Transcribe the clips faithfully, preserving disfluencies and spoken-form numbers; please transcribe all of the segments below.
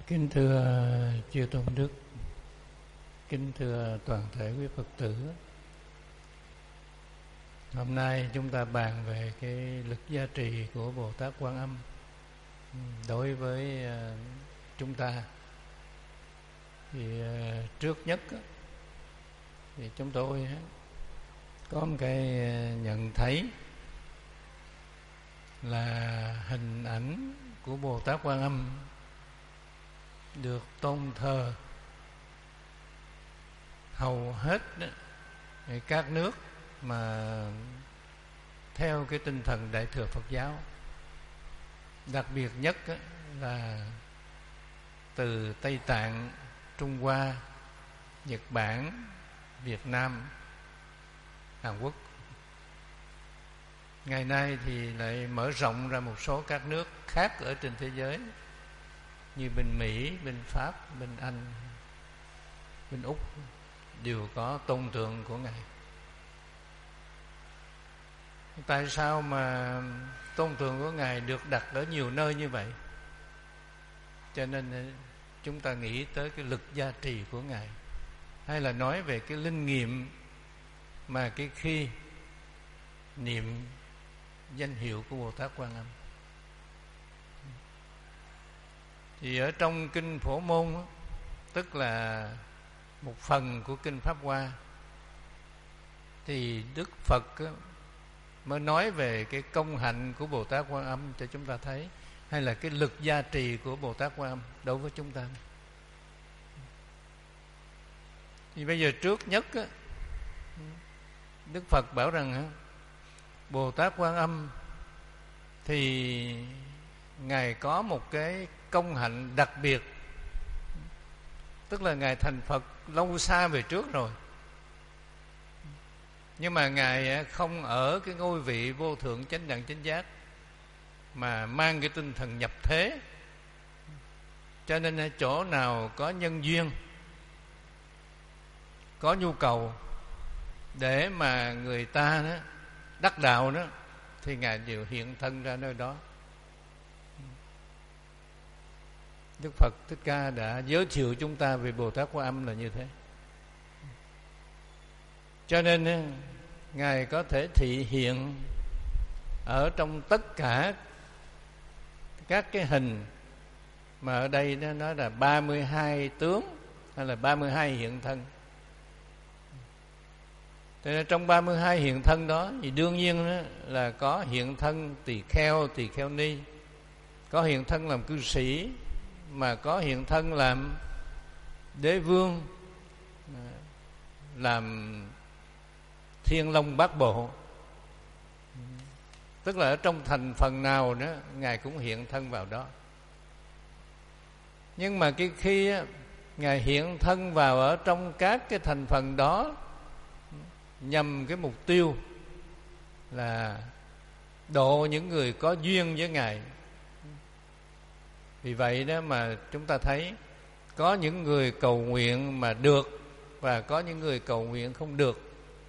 Kính thưa chư tôn đức, kính thưa toàn thể quý Phật tử. Hôm nay chúng ta bàn về cái lực gia trì của Bồ Tát Quan Âm đối với chúng ta. Thì trước nhất thì chúng tôi có một cái nhận thấy là hình ảnh của Bồ Tát Quan Âm được tôn thờ hầu hết các nước mà theo cái tinh thần Đại thừa Phật giáo. Đặc biệt nhất là từ Tây Tạng, Trung Hoa, Nhật Bản, Việt Nam, Hàn Quốc. Ngày nay thì lại mở rộng ra một số các nước khác ở trên thế giới, như bên Mỹ, bên Pháp, bên Anh, bên Úc đều có tôn tượng của Ngài. Tại sao mà tôn tượng của Ngài được đặt ở nhiều nơi như vậy? Cho nên chúng ta nghĩ tới cái lực gia trì của Ngài, hay là nói về cái linh nghiệm mà cái khi niệm danh hiệu của Bồ Tát Quan Âm. Thì ở trong kinh Phổ Môn, tức là một phần của kinh Pháp Hoa, thì Đức Phật mới nói về cái công hạnh của Bồ Tát Quan Âm cho chúng ta thấy, hay là cái lực gia trì của Bồ Tát Quan Âm đối với chúng ta. Thì bây giờ trước nhất Đức Phật bảo rằng Bồ Tát Quan Âm thì Ngài có một cái công hạnh đặc biệt, tức là Ngài thành Phật lâu xa về trước rồi, nhưng mà Ngài không ở cái ngôi vị vô thượng chánh đẳng chánh giác, mà mang cái tinh thần nhập thế. Cho nên chỗ nào có nhân duyên, có nhu cầu để mà người ta đó đắc đạo đó, thì Ngài đều hiện thân ra nơi đó. Đức Phật Thích Ca đã giới thiệu chúng ta về Bồ Tát Quan Âm là như thế. Cho nên Ngài có thể thị hiện ở trong tất cả các cái hình, mà ở đây nó nói là ba mươi hai tướng hay là ba mươi hai hiện thân. Thế nên trong ba mươi hai hiện thân đó thì đương nhiên đó là có hiện thân tỳ kheo, tỳ kheo ni, có hiện thân làm cư sĩ, mà có hiện thân làm đế vương, làm thiên long bát bộ. Tức là ở trong thành phần nào đó Ngài cũng hiện thân vào đó. Nhưng mà cái khi Ngài hiện thân vào ở trong các cái thành phần đó nhằm cái mục tiêu là độ những người có duyên với Ngài. Vì vậy đó mà chúng ta thấy có những người cầu nguyện mà được, và có những người cầu nguyện không được.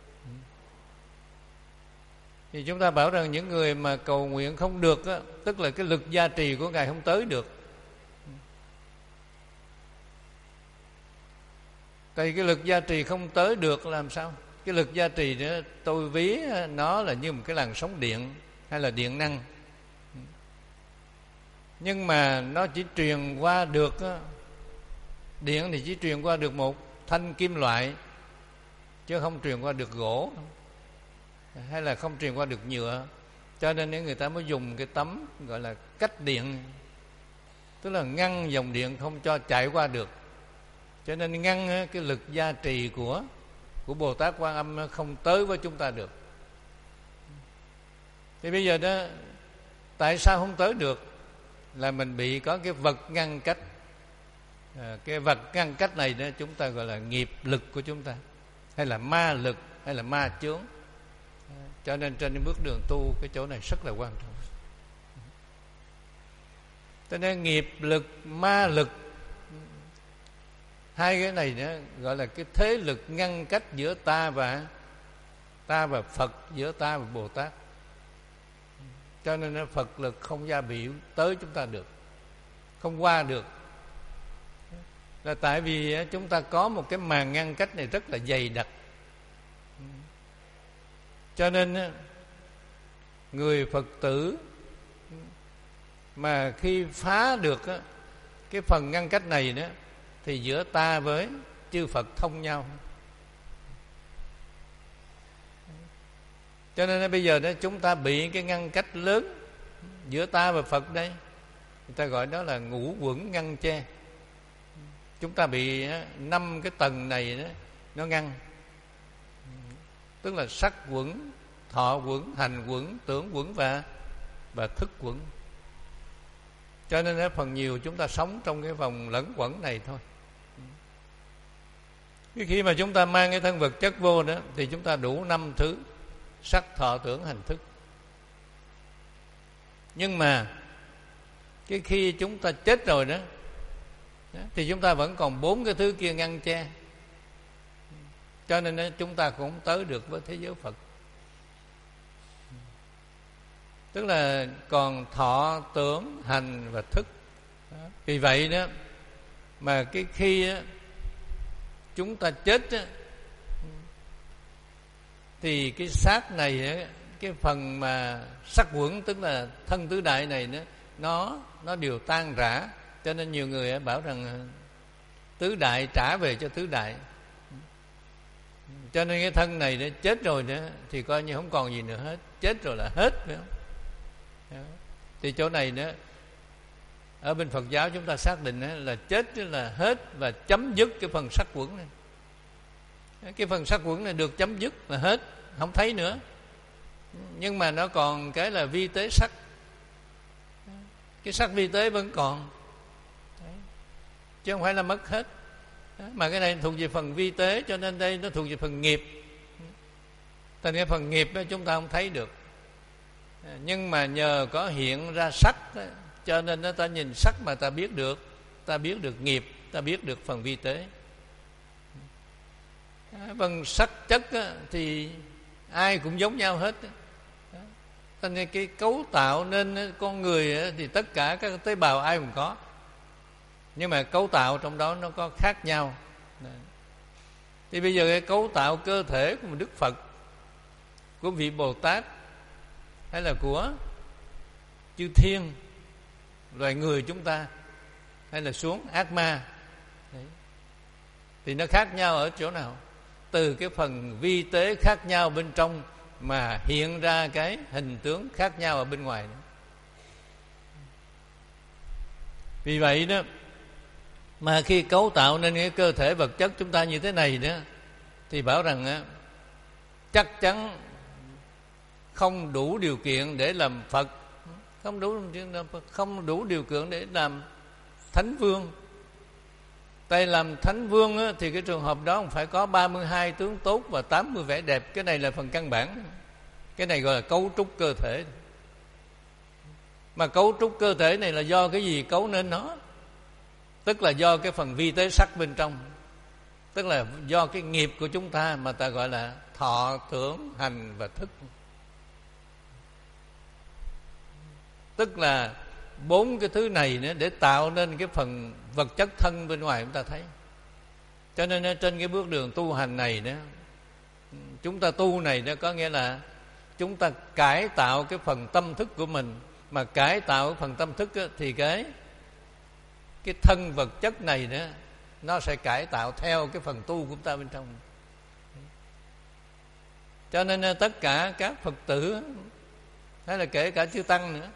Thì chúng ta bảo rằng những người mà cầu nguyện không được á, tức là cái lực gia trì của Ngài không tới được. Tại cái lực gia trì không tới được làm sao? Cái lực gia trì đó tôi ví nó là như một cái làn sóng điện hay là điện năng. Nhưng mà nó chỉ truyền qua được, điện thì chỉ truyền qua được một thanh kim loại, chứ không truyền qua được gỗ, hay là không truyền qua được nhựa. Cho nên nếu người ta mới dùng cái tấm gọi là cách điện, tức là ngăn dòng điện không cho chạy qua được. Cho nên ngăn cái lực gia trì của của Bồ Tát Quan Âm không tới với chúng ta được. Thì bây giờ đó, tại sao không tới được? Là mình bị có cái vật ngăn cách. à, Cái vật ngăn cách này đó chúng ta gọi là nghiệp lực của chúng ta, hay là ma lực, hay là ma chướng. à, Cho nên trên bước đường tu, cái chỗ này rất là quan trọng. Cho nên nghiệp lực, ma lực, hai cái này đó gọi là cái thế lực ngăn cách giữa ta và ta và Phật, giữa ta và Bồ Tát. Cho nên Phật lực không gia biểu tới chúng ta được, không qua được. Là tại vì chúng ta có một cái màn ngăn cách này rất là dày đặc. Cho nên người Phật tử mà khi phá được cái phần ngăn cách này đó, thì giữa ta với chư Phật thông nhau. Cho nên bây giờ đó chúng ta bị cái ngăn cách lớn giữa ta và Phật đây, người ta gọi đó là ngũ quẩn ngăn che. Chúng ta bị năm cái tầng này đó, nó ngăn. Tức là sắc quẩn, thọ quẩn, hành quẩn, tưởng quẩn và và thức quẩn. Cho nên phần nhiều chúng ta sống trong cái vòng lẫn quẩn này thôi. Khi mà chúng ta mang cái thân vật chất vô đó, thì chúng ta đủ năm thứ: sắc, thọ, tưởng, hành, thức. Nhưng mà cái khi chúng ta chết rồi đó, thì chúng ta vẫn còn bốn cái thứ kia ngăn che. Cho nên chúng ta cũng tới được với thế giới Phật. Tức là còn thọ, tưởng, hành và thức. Vì vậy đó mà cái khi đó, chúng ta chết đó, thì cái xác này, cái phần mà sắc quẩn, tức là thân tứ đại này đó, nó nó đều tan rã. Cho nên nhiều người bảo rằng tứ đại trả về cho tứ đại. Cho nên cái thân này đó, chết rồi đó, thì coi như không còn gì nữa hết. Chết rồi là hết, phải không? Thì chỗ này đó, ở bên Phật giáo chúng ta xác định là chết là hết và chấm dứt cái phần sắc quẩn này. Cái phần sắc quẩn này được chấm dứt là hết, không thấy nữa. Nhưng mà nó còn cái là vi tế sắc. Cái sắc vi tế vẫn còn, chứ không phải là mất hết. Mà cái này thuộc về phần vi tế, cho nên đây nó thuộc về phần nghiệp. Thành cái phần nghiệp đó chúng ta không thấy được. Nhưng mà nhờ có hiện ra sắc đó, cho nên nó ta nhìn sắc mà ta biết được, ta biết được nghiệp, ta biết được phần vi tế. Phần sắc chất đó, thì ai cũng giống nhau hết. Cho nên cái cấu tạo nên con người thì tất cả các tế bào ai cũng có. Nhưng mà cấu tạo trong đó nó có khác nhau. Thì bây giờ cái cấu tạo cơ thể của Đức Phật, của vị Bồ Tát, hay là của chư thiên, loài người chúng ta, hay là xuống ác ma, đấy, thì nó khác nhau ở chỗ nào? Từ cái phần vi tế khác nhau bên trong mà hiện ra cái hình tướng khác nhau ở bên ngoài nữa. Vì vậy đó mà khi cấu tạo nên cái cơ thể vật chất chúng ta như thế này đó, thì bảo rằng á, chắc chắn không đủ điều kiện để làm Phật, không đủ không đủ điều kiện để làm Thánh Vương. Tại làm Thánh Vương á, thì cái trường hợp đó không phải có ba mươi hai tướng tốt và tám mươi vẻ đẹp. Cái này là phần căn bản. Cái này gọi là cấu trúc cơ thể. Mà cấu trúc cơ thể này là do cái gì cấu nên nó? Tức là do cái phần vi tế sắc bên trong. Tức là do cái nghiệp của chúng ta mà ta gọi là thọ, tưởng, hành và thức. Tức là bốn cái thứ này nữa để tạo nên cái phần vật chất thân bên ngoài chúng ta thấy. Cho nên trên cái bước đường tu hành này đó, chúng ta tu này đó có nghĩa là chúng ta cải tạo cái phần tâm thức của mình. Mà cải tạo cái phần tâm thức đó, thì cái cái thân vật chất này đó nó sẽ cải tạo theo cái phần tu của chúng ta bên trong. Cho nên tất cả các Phật tử hay là kể cả chư tăng nữa,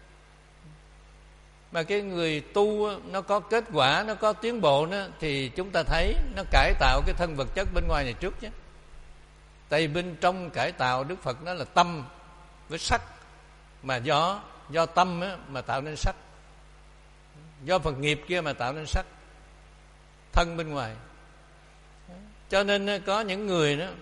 mà cái người tu nó có kết quả, nó có tiến bộ nữa, thì chúng ta thấy nó cải tạo cái thân vật chất bên ngoài này trước chứ. Tại vì bên trong cải tạo Đức Phật nó là tâm với sắc, mà do do tâm á, mà tạo nên sắc, do phần nghiệp kia mà tạo nên sắc, thân bên ngoài. Cho nên có những người đó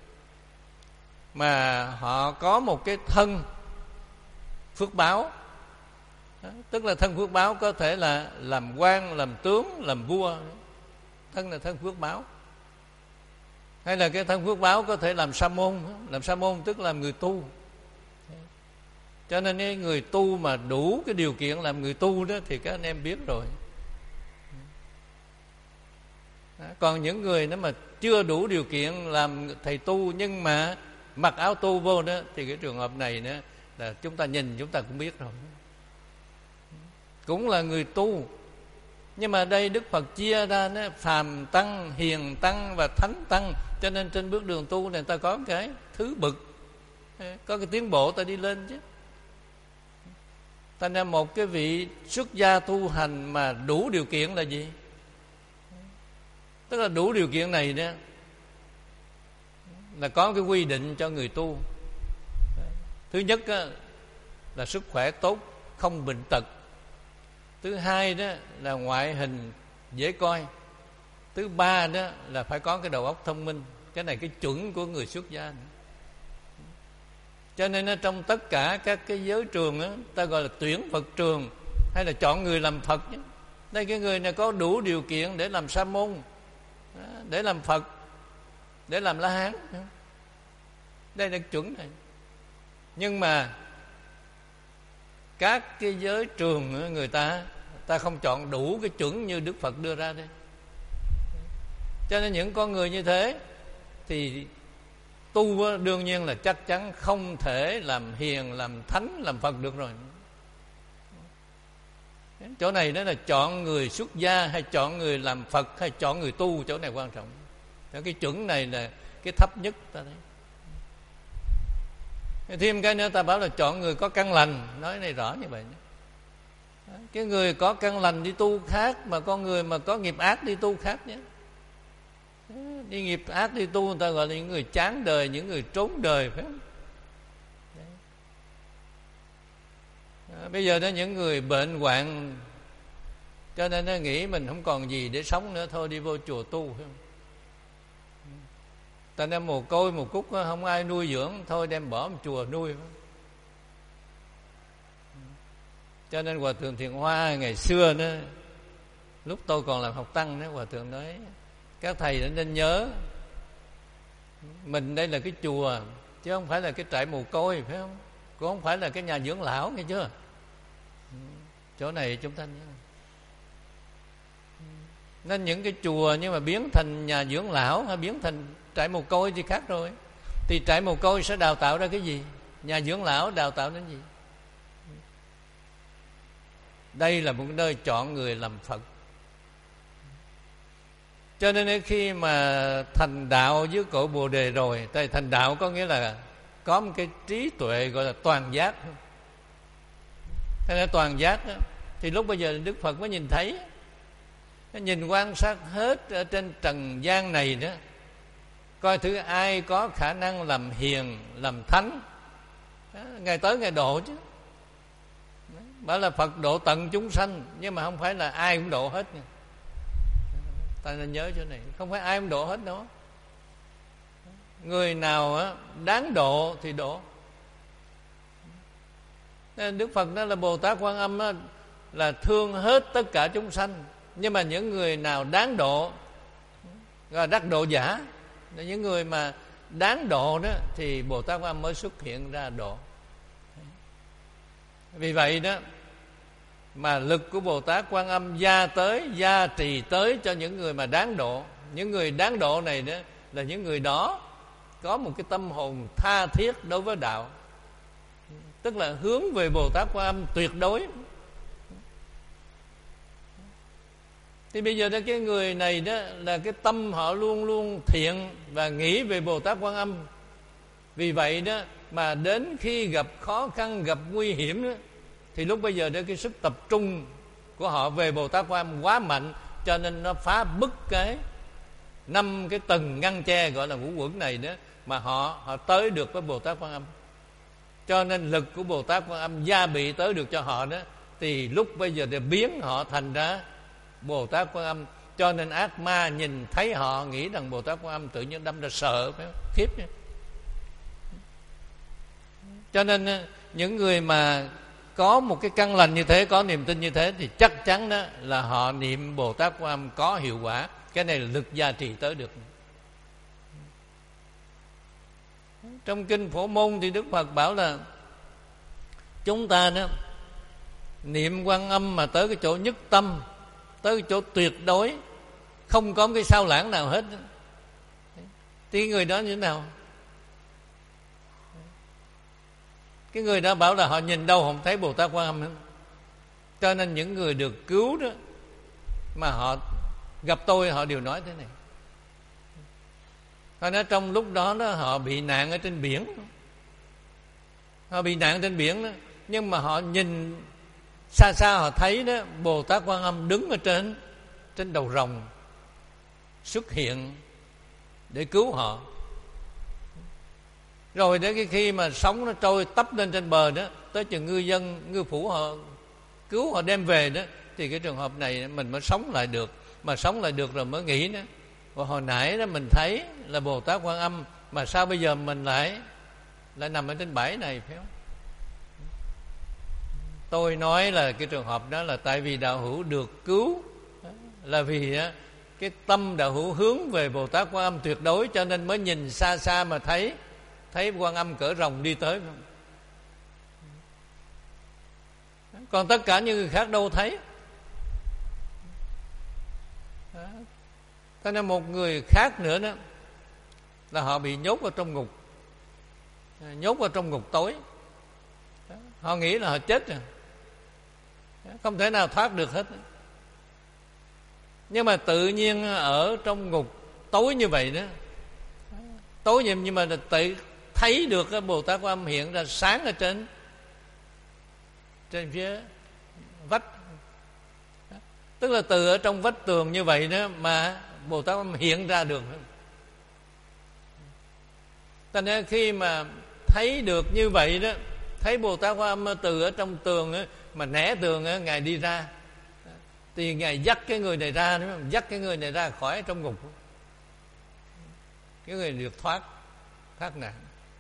mà họ có một cái thân phước báo, tức là thân phước báo có thể là làm quan, làm tướng, làm vua. Thân là thân phước báo. Hay là cái thân phước báo có thể làm sa môn. Làm sa môn tức là làm người tu. Cho nên cái người tu mà đủ cái điều kiện làm người tu đó thì các anh em biết rồi. Còn những người nếu mà chưa đủ điều kiện làm thầy tu nhưng mà mặc áo tu vô đó, thì cái trường hợp này nữa là chúng ta nhìn chúng ta cũng biết rồi, cũng là người tu. Nhưng mà đây Đức Phật chia ra nó phàm tăng, hiền tăng và thánh tăng. Cho nên trên bước đường tu này ta có cái thứ bậc, có cái tiến bộ ta đi lên chứ. Ta nên một cái vị xuất gia tu hành mà đủ điều kiện là gì? Tức là đủ điều kiện này đó là có cái quy định cho người tu. Thứ nhất đó, là sức khỏe tốt, không bệnh tật. Thứ hai đó là ngoại hình dễ coi. Thứ ba đó là phải có cái đầu óc thông minh. Cái này cái chuẩn của người xuất gia nữa. Cho nên đó, trong tất cả các cái giới trường đó, ta gọi là tuyển Phật trường hay là chọn người làm Phật. Đây cái người này có đủ điều kiện để làm sa môn, để làm Phật, để làm La Hán. Đây là chuẩn này. Nhưng mà các cái giới trường người ta ta không chọn đủ cái chuẩn như Đức Phật đưa ra đây. Cho nên những con người như thế thì tu đương nhiên là chắc chắn không thể làm hiền, làm thánh, làm Phật được rồi. Chỗ này đó là chọn người xuất gia hay chọn người làm Phật hay chọn người tu, chỗ này quan trọng. Cái chuẩn này là cái thấp nhất ta thấy. Thêm cái nữa ta bảo là chọn người có căn lành, nói này rõ như vậy. Cái người có căn lành đi tu khác, mà con người mà có nghiệp ác đi tu khác nhé. Đi nghiệp ác đi tu người ta gọi là những người chán đời, những người trốn đời, phải không? À, bây giờ đó những người bệnh hoạn cho nên nó nghĩ mình không còn gì để sống nữa, thôi đi vô chùa tu, phải không? Ta đem mồ côi một cúc không ai nuôi dưỡng, thôi đem bỏ một chùa nuôi, phải không? Cho nên Hòa Thượng Thiện Hoa ngày xưa đó, lúc tôi còn làm học tăng đó, Hòa Thượng nói các thầy đã nên nhớ mình đây là cái chùa chứ không phải là cái trại mồ côi, phải không? Cũng không phải là cái nhà dưỡng lão, nghe chưa? Chỗ này chúng ta nhớ. Nên những cái chùa nhưng mà biến thành nhà dưỡng lão hay biến thành trại mồ côi thì khác rồi. Thì trại mồ côi sẽ đào tạo ra cái gì? Nhà dưỡng lão đào tạo đến gì? Đây là một nơi chọn người làm Phật. Cho nên khi mà thành đạo dưới cội Bồ Đề rồi, tại thành đạo có nghĩa là có một cái trí tuệ gọi là toàn giác. Thế nên toàn giác đó, thì lúc bây giờ Đức Phật mới nhìn thấy, nhìn quan sát hết ở trên trần gian này đó, coi thử ai có khả năng làm hiền, làm thánh, ngày tới ngày độ chứ. Bảo là Phật độ tận chúng sanh, nhưng mà không phải là ai cũng độ hết nha. Ta nên nhớ chỗ này, không phải ai cũng độ hết đâu. Người nào đáng độ thì độ. Nên Đức Phật nói là Bồ Tát Quan Âm là thương hết tất cả chúng sanh, nhưng mà những người nào đáng độ là đắc độ giả, những người mà đáng độ đó thì Bồ Tát Quan Âm mới xuất hiện ra độ. Vì vậy đó mà lực của Bồ Tát Quan Âm gia tới, gia trì tới cho những người mà đáng độ. Những người đáng độ này đó là những người đó có một cái tâm hồn tha thiết đối với đạo, tức là hướng về Bồ Tát Quan Âm tuyệt đối. Thì bây giờ đó cái người này đó là cái tâm họ luôn luôn thiện và nghĩ về Bồ Tát Quan Âm. Vì vậy đó mà đến khi gặp khó khăn, gặp nguy hiểm đó, thì lúc bây giờ đó cái sức tập trung của họ về Bồ Tát Quan Âm quá mạnh, cho nên nó phá bức cái năm cái tầng ngăn che gọi là ngũ uẩn này đó, mà họ họ tới được với Bồ Tát Quan Âm. Cho nên lực của Bồ Tát Quan Âm gia bị tới được cho họ đó, thì lúc bây giờ để biến họ thành ra Bồ Tát Quan Âm. Cho nên ác ma nhìn thấy họ nghĩ rằng Bồ Tát Quan Âm tự nhiên đâm ra sợ, phải không? Khiếp nhé. Cho nên những người mà có một cái căn lành như thế, có niềm tin như thế, thì chắc chắn đó là họ niệm Bồ Tát Quan Âm có hiệu quả. Cái này là lực gia trì tới được. Trong kinh Phổ Môn thì Đức Phật bảo là chúng ta đó niệm Quan Âm mà tới cái chỗ nhất tâm, tới cái chỗ tuyệt đối, không có cái sao lãng nào hết, thì người đó như thế nào? Cái người đó bảo là họ nhìn đâu không thấy Bồ Tát Quan Âm hết. Cho nên những người được cứu đó mà họ gặp tôi, họ đều nói thế này. Họ nói trong lúc đó, đó họ bị nạn ở trên biển, họ bị nạn trên biển đó, nhưng mà họ nhìn xa xa họ thấy đó Bồ Tát Quan Âm đứng ở trên trên đầu rồng xuất hiện để cứu họ. Rồi đến cái khi mà sóng nó trôi tấp lên trên bờ đó, tới chừng ngư dân ngư phủ họ cứu họ đem về đó, thì cái trường hợp này mình mới sống lại được. Mà sống lại được rồi mới nghĩ đó, và hồi nãy đó mình thấy là Bồ Tát Quan Âm, mà sao bây giờ mình lại lại nằm ở trên bãi này, phải không? Tôi nói là cái trường hợp đó là tại vì đạo hữu được cứu, là vì cái tâm đạo hữu hướng về Bồ Tát Quan Âm tuyệt đối, cho nên mới nhìn xa xa mà thấy thấy Quan Âm cỡ rồng đi tới. Còn tất cả những người khác đâu thấy. Thế nên một người khác nữa đó là họ bị nhốt vào trong ngục, nhốt vào trong ngục tối. Họ nghĩ là họ chết rồi, không thể nào thoát được hết. Nhưng mà tự nhiên ở trong ngục tối như vậy đó, tối như nhưng mà tự thấy được cái Bồ Tát Quan Âm hiện ra sáng ở trên trên phía vách. Tức là từ ở trong vách tường như vậy đó mà Bồ Tát Quan Âm hiện ra được. Cho nên khi mà thấy được như vậy đó, thấy Bồ Tát Quan Âm từ ở trong tường đó, mà né tường đó, Ngài đi ra, thì Ngài dắt cái người này ra, đúng không? Dắt cái người này ra khỏi trong ngục, cái người được thoát thoát nạn.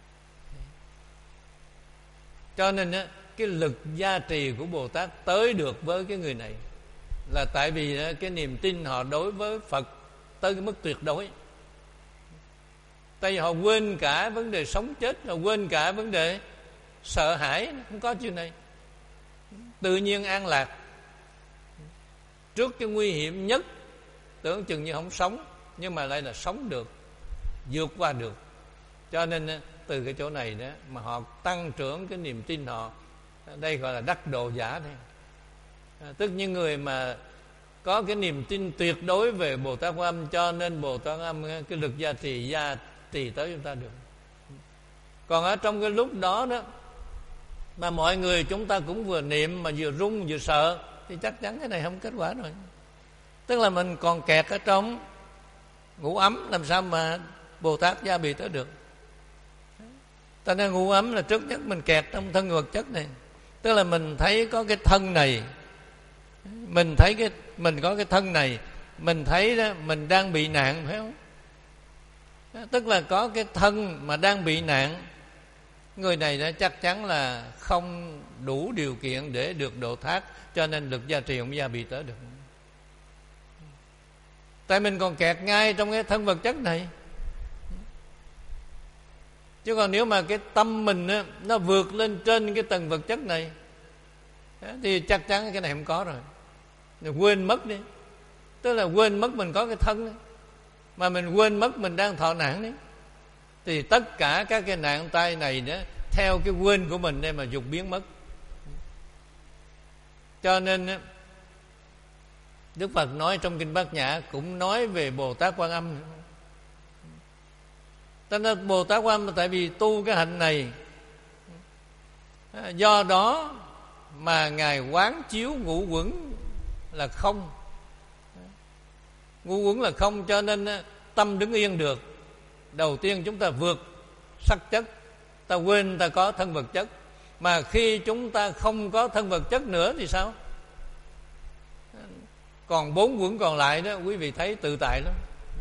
Cho nên á, cái lực gia trì của Bồ Tát tới được với cái người này là tại vì á, cái niềm tin họ đối với Phật tới cái mức tuyệt đối. Tại vì họ quên cả vấn đề sống chết, họ quên cả vấn đề sợ hãi, không có chuyện này. Tự nhiên an lạc trước cái nguy hiểm nhất, tưởng chừng như không sống, nhưng mà lại là sống được, vượt qua được. Cho nên từ cái chỗ này đó mà họ tăng trưởng cái niềm tin họ. Đây gọi là đắc độ giả đấy. À, tức những người mà có cái niềm tin tuyệt đối về Bồ Tát Quan Âm, cho nên Bồ Tát Quan Âm cái lực gia trì gia trì tới chúng ta được. Còn ở trong cái lúc đó đó mà mọi người chúng ta cũng vừa niệm mà vừa run vừa sợ, thì chắc chắn cái này không kết quả rồi. Tức là mình còn kẹt ở trong ngủ ấm, làm sao mà Bồ Tát gia bị tới được. Ta nên ngủ ấm là trước nhất mình kẹt trong thân vật chất này. Tức là mình thấy có cái thân này, mình thấy cái mình có cái thân này, mình thấy đó mình đang bị nạn, phải không? Tức là có cái thân mà đang bị nạn, người này đã chắc chắn là không đủ điều kiện để được độ thoát, cho nên lực gia trì không gia bị tới được. Tại mình còn kẹt ngay trong cái thân vật chất này. Chứ còn nếu mà cái tâm mình á, nó vượt lên trên cái tầng vật chất này, thì chắc chắn cái này không có rồi. Rồi quên mất đi. Tức là quên mất mình có cái thân đấy, mà mình quên mất mình đang thọ nạn đấy, thì tất cả các cái nạn tai này đó theo cái quên của mình đây mà dục biến mất. Cho nên Đức Phật nói trong Kinh Bát Nhã cũng nói về Bồ Tát Quan Âm. Cho nên Bồ Tát Quan Âm tại vì tu cái hạnh này, do đó mà Ngài quán chiếu ngũ quẩn là không. Ngũ quẩn là không, cho nên tâm đứng yên được. Đầu tiên chúng ta vượt sắc chất, ta quên ta có thân vật chất. Mà khi chúng ta không có thân vật chất nữa thì sao? Còn bốn quẩn còn lại đó, quý vị thấy tự tại lắm.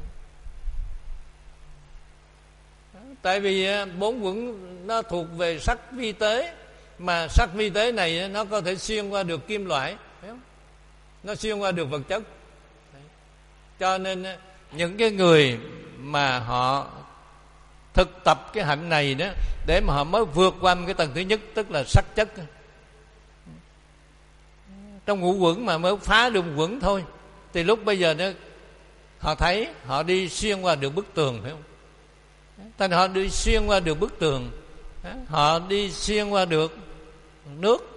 Tại vì bốn quẩn nó thuộc về sắc vi tế, mà sắc vi tế này nó có thể xuyên qua được kim loại, phải không? Nó xuyên qua được vật chất. Cho nên những cái người mà họ thực tập cái hạnh này đó, để mà họ mới vượt qua cái tầng thứ nhất, tức là sắc chất. Trong ngũ quẩn mà mới phá được quẩn thôi, thì lúc bây giờ nó họ thấy, họ đi xuyên qua được bức tường, phải không? Thành họ đi xuyên qua được bức tường, họ đi xuyên qua được nước.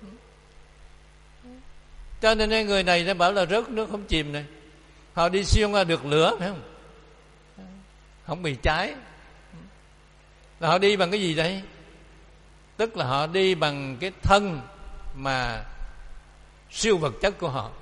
Cho nên người này nó bảo là rớt nước không chìm này. Họ đi xuyên qua được lửa, phải không? Không bị cháy. Là họ đi bằng cái gì đây? Tức là họ đi bằng cái thân mà siêu vật chất của họ.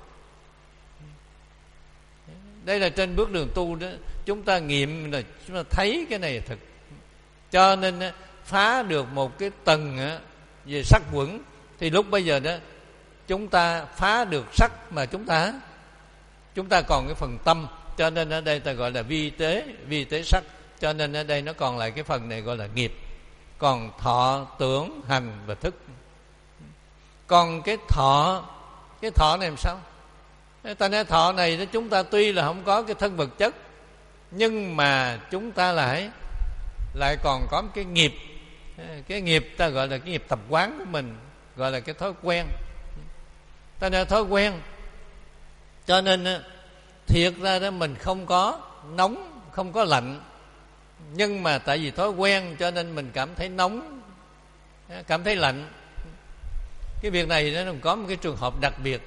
Đây là trên bước đường tu đó, chúng ta nghiệm là chúng ta thấy cái này là thực. Cho nên phá được một cái tầng về sắc quẩn, thì lúc bây giờ đó chúng ta phá được sắc mà chúng ta chúng ta còn cái phần tâm. Cho nên ở đây ta gọi là vi tế, vi tế sắc. Cho nên ở đây nó còn lại cái phần này gọi là nghiệp. Còn thọ, tưởng, hành và thức. Còn cái thọ, cái thọ này làm sao? Ta nói thọ này đó, chúng ta tuy là không có cái thân vật chất, nhưng mà chúng ta lại lại còn có cái nghiệp. Cái nghiệp ta gọi là cái nghiệp tập quán của mình, gọi là cái thói quen. Ta nói thói quen. Cho nên thiệt ra đó mình không có nóng, không có lạnh, nhưng mà tại vì thói quen cho nên mình cảm thấy nóng, cảm thấy lạnh. Cái việc này nó có một cái trường hợp đặc biệt,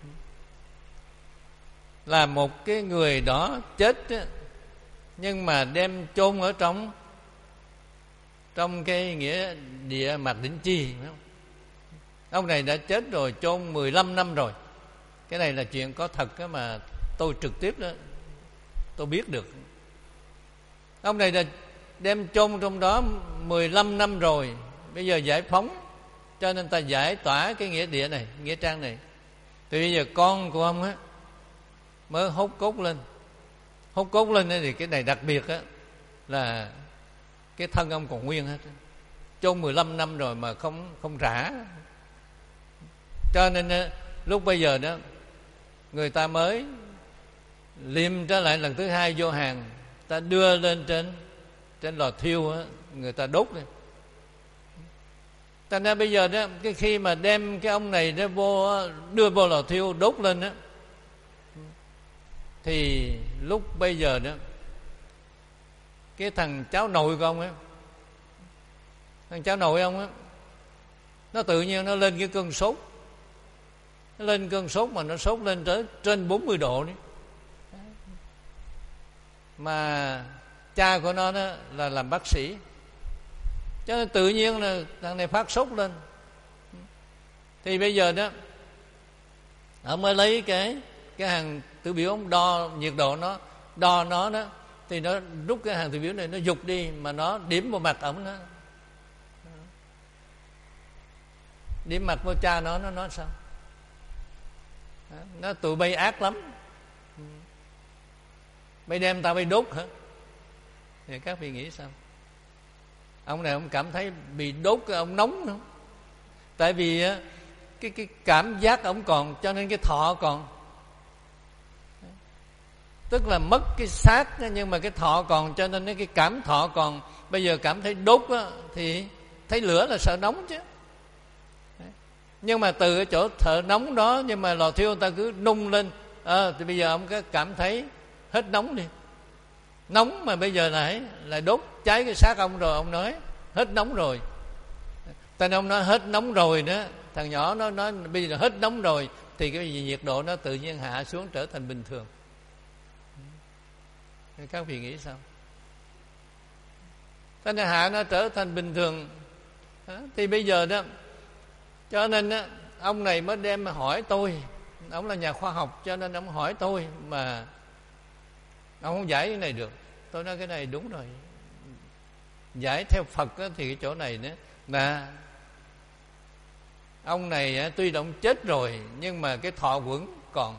là một cái người đó chết đó, nhưng mà đem chôn ở trong trong cái nghĩa địa Mạc Đỉnh Chi, phải không? Ông này đã chết rồi, chôn mười lăm năm rồi. Cái này là chuyện có thật đó, mà tôi trực tiếp đó tôi biết được. Ông này đã đem chôn trong đó mười lăm năm rồi, bây giờ giải phóng, cho nên ta giải tỏa cái nghĩa địa này, nghĩa trang này. Thì bây giờ con của ông á mới hốt cốt lên. Hốt cốt lên thì cái này đặc biệt á, là cái thân ông còn nguyên hết, chôn mười lăm năm rồi mà không không rã. Cho nên lúc bây giờ đó người ta mới liệm trở lại lần thứ hai vô hàng, ta đưa lên trên trên lò thiêu á, người ta đốt đi. Thành ra bây giờ đó, cái khi mà đem cái ông này đó vô, đưa vô lò thiêu đốt lên á, thì lúc bây giờ đó cái thằng cháu nội của ông á, thằng cháu nội ông á, nó tự nhiên nó lên cái cơn sốt. Nó lên cơn sốt mà nó sốt lên tới trên bốn mươi độ đi. Mà cha của nó đó là làm bác sĩ, cho nên tự nhiên là thằng này phát sốt lên. Thì bây giờ đó ông mới lấy cái cái hàng tử biểu, ông đo nhiệt độ nó, đo nó đó, thì nó rút cái hàng tử biểu này, nó giục đi, mà nó điểm vào mặt ổng đó, điểm mặt vào cha nó. Nó nói sao? Nó tụi bay ác lắm, bay đem tao bay đốt hả? Thì các vị nghĩ sao? Ông này ông cảm thấy bị đốt, ông nóng không? Tại vì cái cái cảm giác ông còn, cho nên cái thọ còn. Tức là mất cái xác nhưng mà cái thọ còn, cho nên cái cảm thọ còn. Bây giờ cảm thấy đốt á, thì thấy lửa là sợ nóng chứ. Nhưng mà từ cái chỗ thợ nóng đó, nhưng mà lò thiêu người ta cứ nung lên, à, thì bây giờ ông có cảm thấy hết nóng đi. Nóng mà bây giờ lại lại đốt cháy cái xác ông rồi, ông nói hết nóng rồi. Tên ông nói hết nóng rồi đó, thằng nhỏ nó nói bây giờ hết nóng rồi, thì cái gì nhiệt độ nó tự nhiên hạ xuống trở thành bình thường. Các vị nghĩ sao? Thế nên hạ nó trở thành bình thường. Thì bây giờ đó, cho nên đó, ông này mới đem hỏi tôi. Ông là nhà khoa học, cho nên ông hỏi tôi, mà ông không giải cái này được. Tôi nói cái này đúng rồi, giải theo Phật đó, thì cái chỗ này nữa là ông này tuy là ông chết rồi, nhưng mà cái thọ quẩn còn.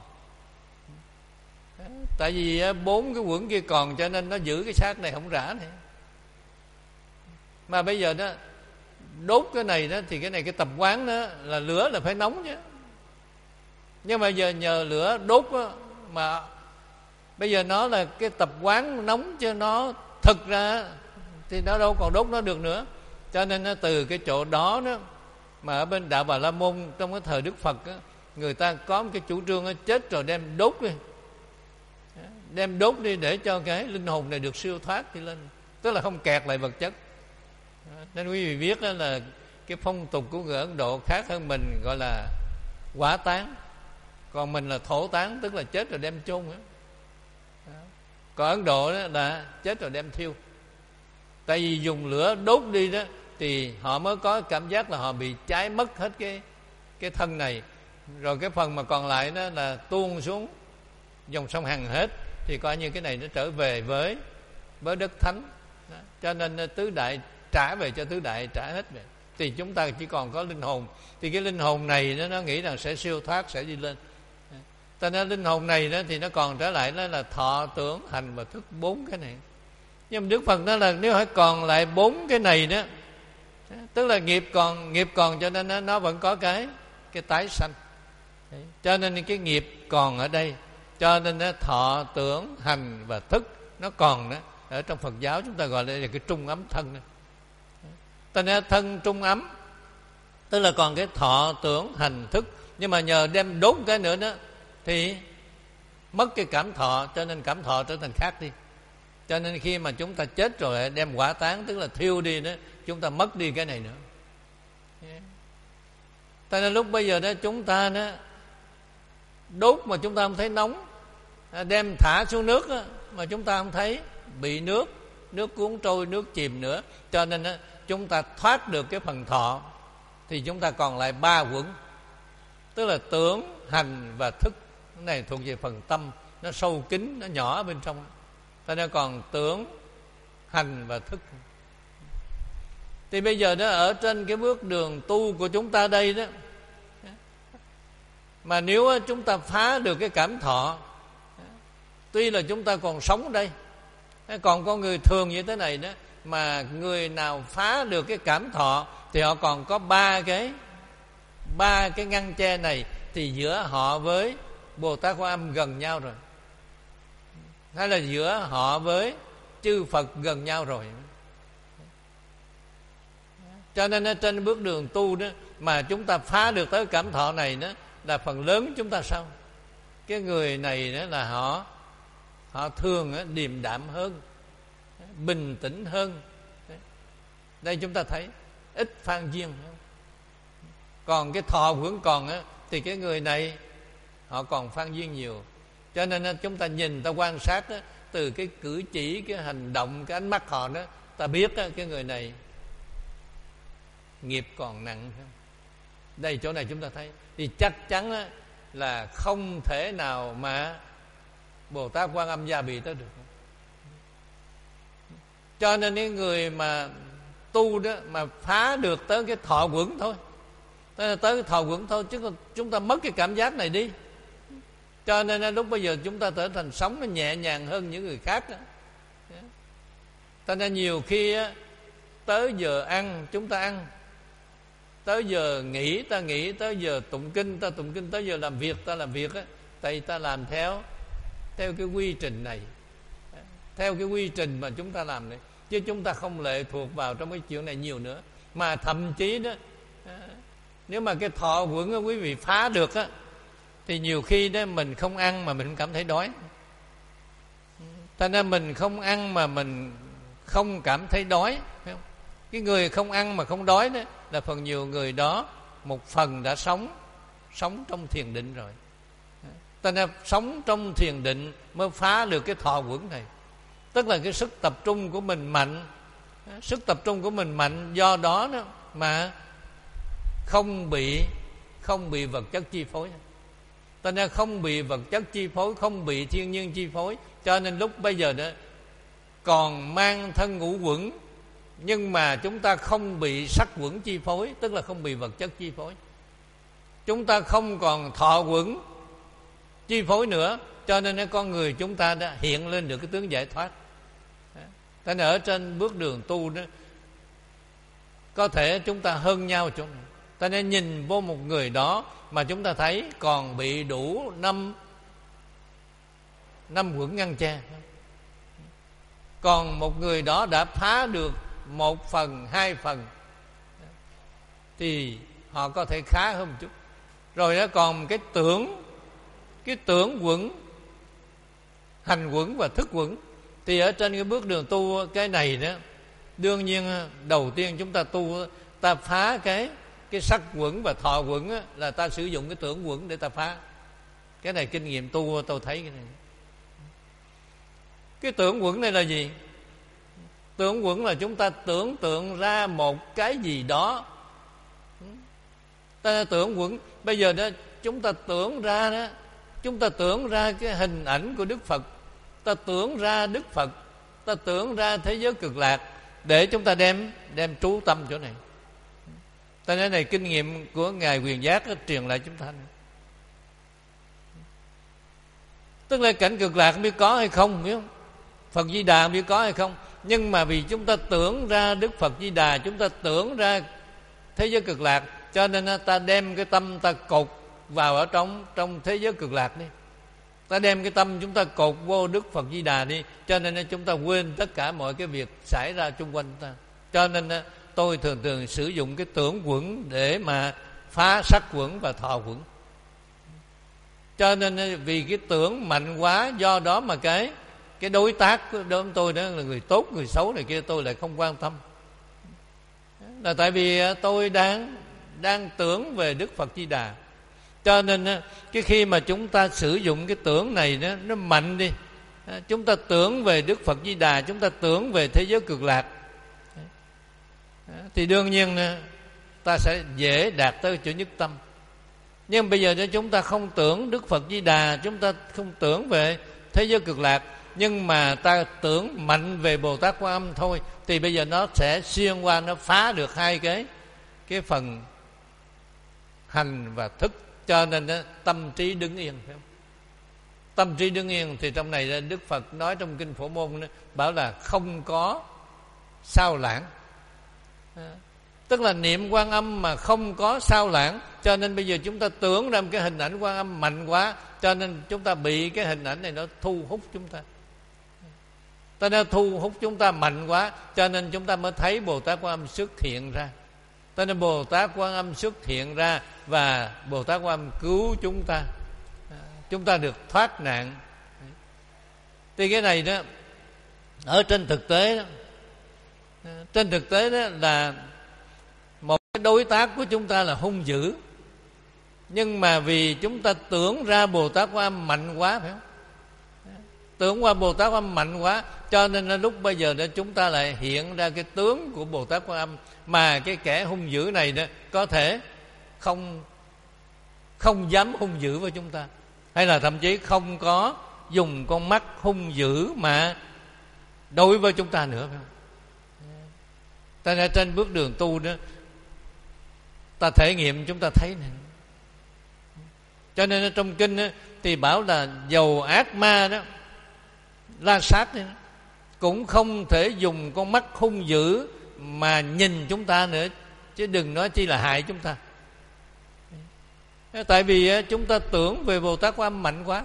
Tại vì bốn cái quẩn kia còn, cho nên nó giữ cái xác này không rã này. Mà bây giờ đó đốt cái này đó, thì cái này cái tập quán đó là lửa là phải nóng chứ. Nhưng mà giờ nhờ lửa đốt đó, mà bây giờ nó là cái tập quán nóng, chứ nó thực ra thì nó đâu còn đốt nó được nữa. Cho nên nó từ cái chỗ đó đó, mà ở bên đạo Bà La Môn trong cái thời Đức Phật đó, người ta có một cái chủ trương đó, chết rồi đem đốt đi, đem đốt đi để cho cái linh hồn này được siêu thoát đi lên, tức là không kẹt lại vật chất. Nên quý vị biết đó là cái phong tục của người Ấn Độ khác hơn mình, gọi là hỏa táng, còn mình là thổ táng, tức là chết rồi đem chôn đó. Còn Ấn Độ đó là chết rồi đem thiêu. Tại vì dùng lửa đốt đi đó thì họ mới có cảm giác là họ bị cháy mất hết cái cái thân này, rồi cái phần mà còn lại đó là tuôn xuống dòng sông Hằng hết, thì coi như cái này nó trở về với với đất thánh đó. Cho nên tứ đại trả về cho tứ đại, trả hết về, thì chúng ta chỉ còn có linh hồn. Thì cái linh hồn này nó, nó nghĩ rằng sẽ siêu thoát, sẽ đi lên. Cho nên linh hồn này đó thì nó còn trở lại đó là thọ, tưởng, hành và thức, bốn cái này. Nhưng mà Đức Phật nói là nếu phải còn lại bốn cái này đó, tức là nghiệp còn nghiệp còn cho nên nó, nó vẫn có cái cái tái sanh. Cho nên cái nghiệp còn ở đây, cho nên nó thọ, tưởng, hành và thức nó còn đó. Ở trong Phật giáo chúng ta gọi là cái trung ấm thân đó. Ta nói thân trung ấm, tức là còn cái thọ, tưởng, hành, thức. Nhưng mà nhờ đem đốt cái nữa đó thì mất cái cảm thọ, cho nên cảm thọ trở thành khác đi. Cho nên khi mà chúng ta chết rồi đem hỏa táng, tức là thiêu đi đó, chúng ta mất đi cái này nữa. Cho nên lúc bây giờ đó chúng ta đó đốt mà chúng ta không thấy nóng, đem thả xuống nước đó, mà chúng ta không thấy bị nước nước cuốn trôi, nước chìm nữa. Cho nên đó, chúng ta thoát được cái phần thọ, thì chúng ta còn lại ba quẩn, tức là tưởng, hành và thức. Cái này thuộc về phần tâm, nó sâu kín, nó nhỏ ở bên trong. Cho nên còn tưởng, hành và thức. Thì bây giờ đó ở trên cái bước đường tu của chúng ta đây đó, mà nếu chúng ta phá được cái cảm thọ, tuy là chúng ta còn sống ở đây, còn con người thường như thế này đó, mà người nào phá được cái cảm thọ thì họ còn có ba cái ba cái ngăn che này, thì giữa họ với Bồ Tát Quan Âm gần nhau rồi, hay là giữa họ với chư Phật gần nhau rồi. Cho nên ở trên bước đường tu đó, mà chúng ta phá được tới cảm thọ này đó, là phần lớn chúng ta sao? Cái người này đó là họ họ thường đó, điềm đạm hơn, bình tĩnh hơn. Đây chúng ta thấy ít phan duyên. Còn cái thọ vẫn còn á, thì cái người này họ còn phan duyên nhiều. Cho nên chúng ta nhìn, ta quan sát đó, từ cái cử chỉ, cái hành động, cái ánh mắt họ đó, ta biết đó, cái người này nghiệp còn nặng. Đây chỗ này chúng ta thấy, thì chắc chắn đó, là không thể nào mà Bồ Tát Quan Âm gia bị tới được. Cho nên những người mà tu đó mà phá được tới cái thọ quẩn thôi, tới cái thọ quẩn thôi, chứ chúng ta mất cái cảm giác này đi. Cho nên lúc bây giờ chúng ta trở thành sống nó nhẹ nhàng hơn những người khác đó. Cho nên nhiều khi á, tới giờ ăn chúng ta ăn, tới giờ nghỉ ta nghỉ, tới giờ tụng kinh ta tụng kinh, tới giờ làm việc ta làm việc á, tại vì ta làm theo theo cái quy trình này, theo cái quy trình mà chúng ta làm này, chứ chúng ta không lệ thuộc vào trong cái chuyện này nhiều nữa. Mà thậm chí đó, nếu mà cái thọ quẩn quý vị phá được á, thì nhiều khi đó mình không ăn mà mình không cảm thấy đói. Cho nên mình không ăn mà mình không cảm thấy đói. Cái người không ăn mà không đói đó là phần nhiều người đó một phần đã sống sống trong thiền định rồi. Cho nên sống trong thiền định mới phá được cái thọ quẩn này. Tức là cái sức tập trung của mình mạnh, sức tập trung của mình mạnh, do đó, đó mà không bị không bị vật chất chi phối. Cho nên không bị vật chất chi phối, không bị thiên nhiên chi phối. Cho nên lúc bây giờ đó còn mang thân ngũ quẩn, nhưng mà chúng ta không bị sắc quẩn chi phối, tức là không bị vật chất chi phối. Chúng ta không còn thọ quẩn chi phối nữa, cho nên con người chúng ta đã hiện lên được cái tướng giải thoát. Cho nên ở trên bước đường tu đó, có thể chúng ta hơn nhau chỗ này. Cho nên nhìn vô một người đó mà chúng ta thấy còn bị đủ năm năm quẩn ngăn che, còn một người đó đã phá được một phần, hai phần, thì họ có thể khá hơn một chút. Rồi đó còn cái tưởng, cái tưởng quẩn hành quẩn và thức quẩn. Thì ở trên cái bước đường tu cái này đó, đương nhiên đầu tiên chúng ta tu, ta phá cái cái sắc quẩn và thọ quẩn á, là ta sử dụng cái tưởng quẩn để ta phá. Cái này kinh nghiệm tu tôi thấy cái này. Cái tưởng quẩn này là gì? Tưởng quẩn là chúng ta tưởng tượng ra một cái gì đó. Ta tưởng quẩn. Bây giờ đó chúng ta tưởng ra đó, chúng ta tưởng ra cái hình ảnh của Đức Phật, ta tưởng ra Đức Phật, ta tưởng ra thế giới cực lạc, để chúng ta đem đem trú tâm chỗ này. Ta nói này kinh nghiệm của Ngài Quyền Giác đó, truyền lại chúng ta. Tức là cảnh cực lạc không biết có hay không, biết không? Phật Di Đà không biết có hay không, nhưng mà vì chúng ta tưởng ra Đức Phật Di Đà, chúng ta tưởng ra thế giới cực lạc, cho nên ta đem cái tâm ta cột vào ở trong trong thế giới cực lạc đi. Ta đem cái tâm chúng ta cột vô Đức Phật Di Đà đi, cho nên chúng ta quên tất cả mọi cái việc xảy ra xung quanh ta. Cho nên tôi thường thường sử dụng cái tưởng quẩn để mà phá sắc quẩn và thọ quẩn. Cho nên vì cái tưởng mạnh quá, do đó mà cái cái đối tác đối với tôi đó là người tốt, người xấu này kia, tôi lại không quan tâm. Là tại vì tôi đang đang tưởng về Đức Phật Di Đà. Cho nên cái khi mà chúng ta sử dụng cái tưởng này nó, nó mạnh đi, chúng ta tưởng về Đức Phật Di Đà, chúng ta tưởng về thế giới cực lạc, thì đương nhiên ta sẽ dễ đạt tới chỗ nhất tâm. Nhưng bây giờ nếu chúng ta không tưởng Đức Phật Di Đà, chúng ta không tưởng về thế giới cực lạc, nhưng mà ta tưởng mạnh về Bồ Tát Quan Âm thôi, thì bây giờ nó sẽ xuyên qua, nó phá được hai cái cái phần hành và thức. Cho nên đó, tâm trí đứng yên, phải không? Tâm trí đứng yên thì trong này Đức Phật nói trong kinh Phổ Môn đó, bảo là không có sao lãng. Tức là niệm Quan Âm mà không có sao lãng. Cho nên bây giờ chúng ta tưởng ra một cái hình ảnh Quan Âm mạnh quá, cho nên chúng ta bị cái hình ảnh này nó thu hút chúng ta. Ta nó thu hút chúng ta mạnh quá, cho nên chúng ta mới thấy Bồ Tát Quan Âm xuất hiện ra. Cho nên Bồ Tát Quan Âm xuất hiện ra, và Bồ Tát Quan Âm cứu chúng ta, chúng ta được thoát nạn. Thì cái này đó, ở trên thực tế đó, trên thực tế đó là một cái đối tác của chúng ta là hung dữ, nhưng mà vì chúng ta tưởng ra Bồ Tát Quan Âm mạnh quá, phải không? Tưởng qua Bồ Tát Quan Âm mạnh quá, cho nên lúc bây giờ đó chúng ta lại hiện ra cái tướng của Bồ Tát Quan Âm, mà cái kẻ hung dữ này đó có thể không không dám hung dữ với chúng ta, hay là thậm chí không có dùng con mắt hung dữ mà đối với chúng ta nữa, phải không? Ta ra trên bước đường tu đó, ta thể nghiệm chúng ta thấy này. Cho nên trong kinh đó, thì bảo là dầu ác ma đó, La Sát đó, cũng không thể dùng con mắt hung dữ mà nhìn chúng ta nữa, chứ đừng nói chi là hại chúng ta. Tại vì chúng ta tưởng về Bồ Tát Quan Âm mạnh quá.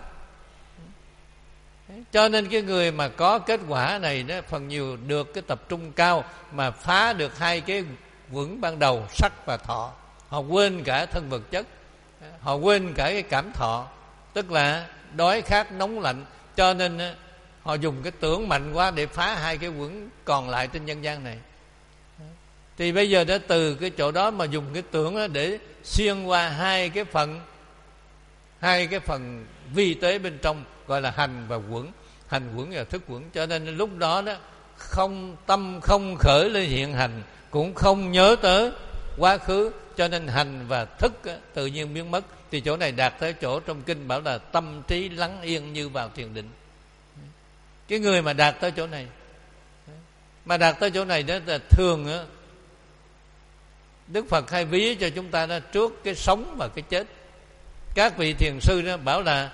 Cho nên cái người mà có kết quả này đó, phần nhiều được cái tập trung cao, mà phá được hai cái vững ban đầu, sắc và thọ. Họ quên cả thân vật chất, họ quên cả cái cảm thọ, tức là đói khát nóng lạnh. Cho nên họ dùng cái tưởng mạnh quá để phá hai cái vững còn lại trên nhân gian này. Thì bây giờ đã từ cái chỗ đó mà dùng cái tưởng để xuyên qua hai cái phần hai cái phần vi tế bên trong, gọi là hành và quẩn. Hành quẩn và thức quẩn. Cho nên lúc đó đó không tâm không khởi lên hiện hành, cũng không nhớ tới quá khứ, cho nên hành và thức tự nhiên biến mất. Thì chỗ này đạt tới chỗ trong kinh bảo là tâm trí lắng yên như vào thiền định. Cái người mà đạt tới chỗ này, mà đạt tới chỗ này đó là thường đó, Đức Phật hay ví cho chúng ta đó, trước cái sống và cái chết. Các vị thiền sư đó bảo là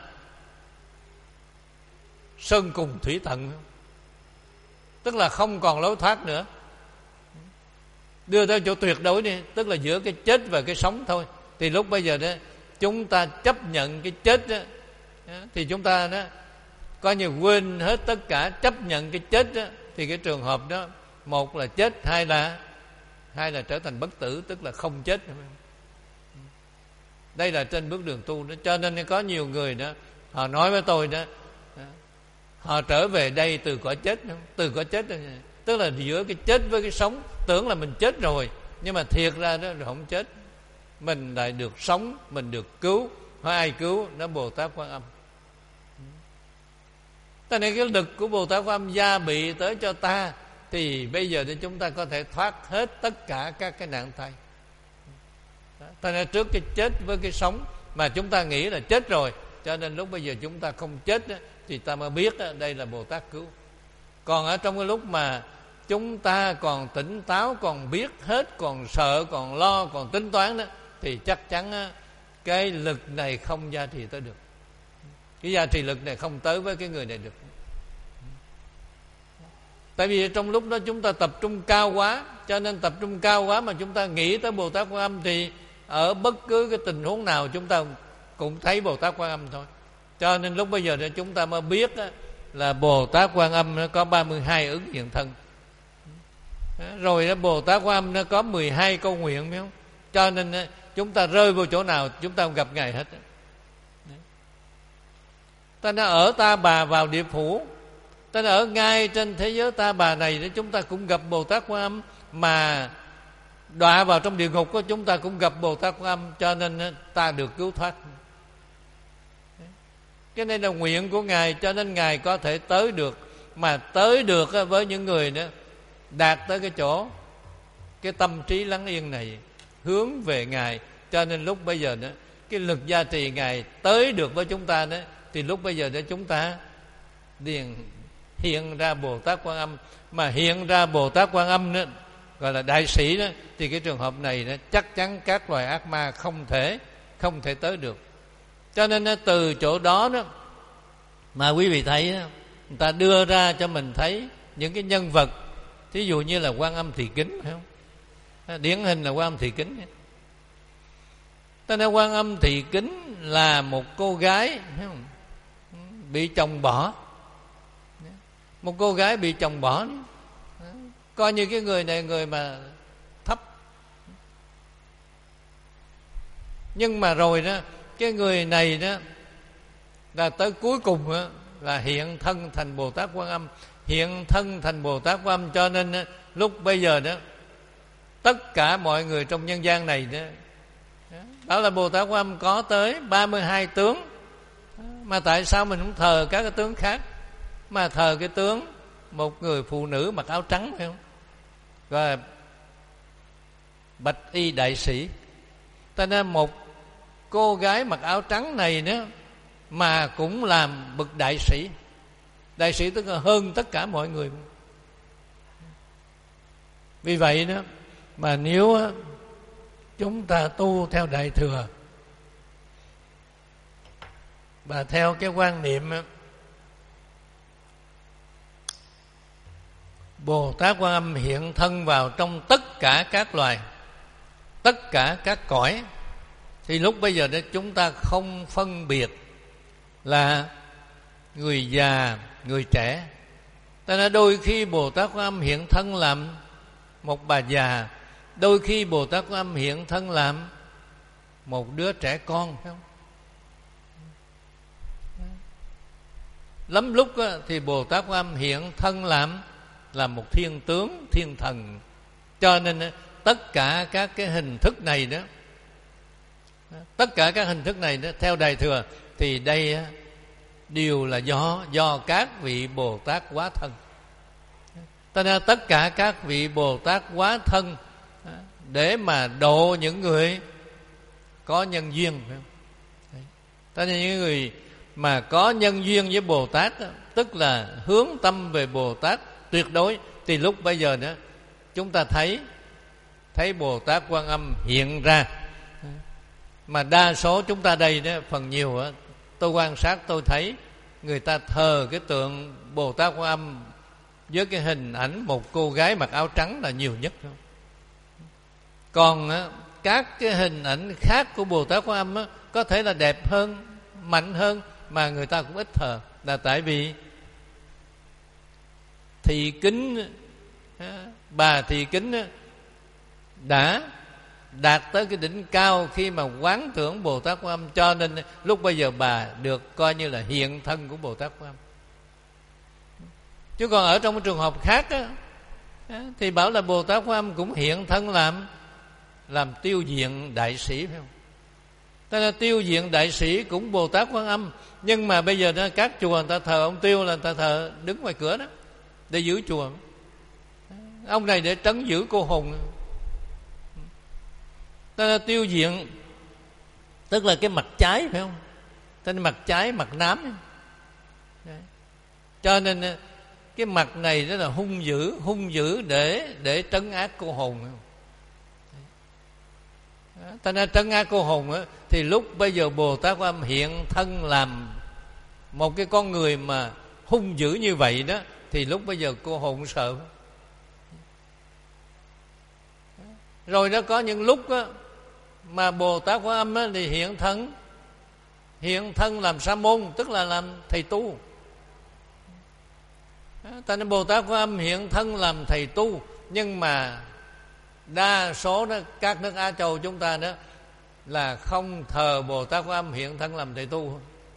sơn cùng thủy tận, tức là không còn lối thoát nữa, đưa tới chỗ tuyệt đối đi, tức là giữa cái chết và cái sống thôi. Thì lúc bây giờ đó chúng ta chấp nhận cái chết đó, thì chúng ta đó coi như quên hết tất cả, chấp nhận cái chết đó, thì cái trường hợp đó, một là chết, hai là hai là trở thành bất tử, tức là không chết. Đây là trên bước đường tu đó. Cho nên có nhiều người đó, họ nói với tôi đó, họ trở về đây từ cõi chết, từ cõi chết, tức là giữa cái chết với cái sống. Tưởng là mình chết rồi, nhưng mà thiệt ra đó không chết, mình lại được sống, mình được cứu. Hỏi ai cứu? Nó Bồ Tát Quan Âm. Cho nên cái lực của Bồ Tát Quan Âm gia bị tới cho ta, thì bây giờ thì chúng ta có thể thoát hết tất cả các cái nạn tai. Cho nên trước cái chết với cái sống mà chúng ta nghĩ là chết rồi, cho nên lúc bây giờ chúng ta không chết đó, thì ta mới biết đó, đây là Bồ Tát cứu. Còn ở trong cái lúc mà chúng ta còn tỉnh táo, còn biết hết, còn sợ, còn lo, còn tính toán đó, thì chắc chắn đó, cái lực này không gia trì tới được. Cái gia trì lực này không tới với cái người này được. Tại vì trong lúc đó chúng ta tập trung cao quá, cho nên tập trung cao quá mà chúng ta nghĩ tới Bồ Tát Quan Âm, thì ở bất cứ cái tình huống nào chúng ta cũng thấy Bồ Tát Quan Âm thôi. Cho nên lúc bây giờ thì chúng ta mới biết đó, là Bồ Tát Quan Âm nó có ba mươi hai ứng hiện thân. Rồi đó, Bồ Tát Quan Âm nó có mười hai câu nguyện, phải không? Cho nên chúng ta rơi vào chỗ nào chúng ta không gặp Ngài hết. Ta đã ở Ta Bà vào địa phủ, ta đã ở ngay trên thế giới Ta Bà này để chúng ta cũng gặp Bồ Tát Quan Âm, mà đọa vào trong địa ngục của chúng ta cũng gặp Bồ Tát Quan Âm, cho nên ta được cứu thoát. Cái này là nguyện của Ngài, cho nên Ngài có thể tới được. Mà tới được với những người đó đạt tới cái chỗ cái tâm trí lắng yên này, hướng về Ngài. Cho nên lúc bây giờ đó, cái lực gia trì Ngài tới được với chúng ta đó, thì lúc bây giờ đó chúng ta điền hiện ra Bồ Tát Quan Âm. Mà hiện ra Bồ Tát Quan Âm đó, gọi là đại sĩ đó, thì cái trường hợp này đó, chắc chắn các loài ác ma không thể không thể tới được. Cho nên từ chỗ đó đó mà quý vị thấy, người ta đưa ra cho mình thấy những cái nhân vật, thí dụ như là Quan Âm Thị Kính, phải không? Điển hình là Quan Âm Thị Kính. Cho nên Quan Âm Thị Kính là một cô gái, phải không? Bị chồng bỏ. Một cô gái bị chồng bỏ, coi như cái người này người mà thấp. Nhưng mà rồi đó, cái người này đó là tới cuối cùng đó, là hiện thân thành Bồ Tát Quan Âm. Hiện thân thành Bồ Tát Quan Âm, cho nên đó, lúc bây giờ đó tất cả mọi người trong nhân gian này đó, đó là Bồ Tát Quan Âm có tới ba mươi hai tướng. Mà tại sao mình không thờ các cái tướng khác, mà thờ cái tướng một người phụ nữ mặc áo trắng, phải không? Gọi là bạch y đại sĩ. Ta nên một cô gái mặc áo trắng này nữa mà cũng làm bậc đại sĩ. Đại sĩ tức là hơn tất cả mọi người. Vì vậy đó, mà nếu chúng ta tu theo Đại Thừa và theo cái quan niệm Bồ Tát Quan Âm hiện thân vào trong tất cả các loài, tất cả các cõi, thì lúc bây giờ đó chúng ta không phân biệt là người già, người trẻ. Tại nên đôi khi Bồ Tát Quan Âm hiện thân làm một bà già, đôi khi Bồ Tát Quan Âm hiện thân làm một đứa trẻ con, phải không? Lắm lúc thì Bồ Tát Quan Âm hiện thân làm là một thiên tướng, thiên thần. Cho nên tất cả các cái hình thức này đó, tất cả các hình thức này đó, theo Đại Thừa thì đây đều là do do các vị Bồ Tát hóa thân. Cho nên tất cả các vị Bồ Tát hóa thân để mà độ những người có nhân duyên, phải không? Cho nên những người mà có nhân duyên với Bồ Tát, tức là hướng tâm về Bồ Tát tuyệt đối, thì lúc bây giờ đó chúng ta thấy thấy Bồ Tát Quan Âm hiện ra. Mà đa số chúng ta đây đó, phần nhiều đó, tôi quan sát tôi thấy người ta thờ cái tượng Bồ Tát Quan Âm với cái hình ảnh một cô gái mặc áo trắng là nhiều nhất. Còn á, các cái hình ảnh khác của Bồ Tát Quan Âm á, có thể là đẹp hơn, mạnh hơn, mà người ta cũng ít thờ, là tại vì Thị Kính, bà Thị Kính đã đạt tới cái đỉnh cao khi mà quán tưởng Bồ Tát Quan Âm, cho nên lúc bây giờ bà được coi như là hiện thân của Bồ Tát Quan Âm. Chứ còn ở trong cái trường hợp khác á, thì bảo là Bồ Tát Quan Âm cũng hiện thân làm làm tiêu diện đại sĩ, phải không? Tức là tiêu diện đại sĩ cũng Bồ Tát Quan Âm, nhưng mà bây giờ đó, các chùa người ta thờ ông Tiêu là người ta thờ đứng ngoài cửa đó để giữ chùa. Ông này để trấn giữ cô hồn. Tức là tiêu diện, tức là cái mặt trái, phải không? Tức là mặt trái, mặt nám. Đấy. Cho nên cái mặt này rất là hung dữ, hung dữ để để trấn áp cô hồn. Ta nên trấn áp cô hồn á, thì lúc bây giờ Bồ Tát Quan Âm hiện thân làm một cái con người mà hung dữ như vậy đó, thì lúc bây giờ cô hồn sợ. Rồi đó, có những lúc á, mà Bồ Tát Quan Âm á, thì hiện thân hiện thân làm sa môn, tức là làm thầy tu. Ta nên Bồ Tát Quan Âm hiện thân làm thầy tu, nhưng mà đa số đó, các nước Á Châu chúng ta đó là không thờ Bồ Tát Quan Âm hiện thân làm thầy tu.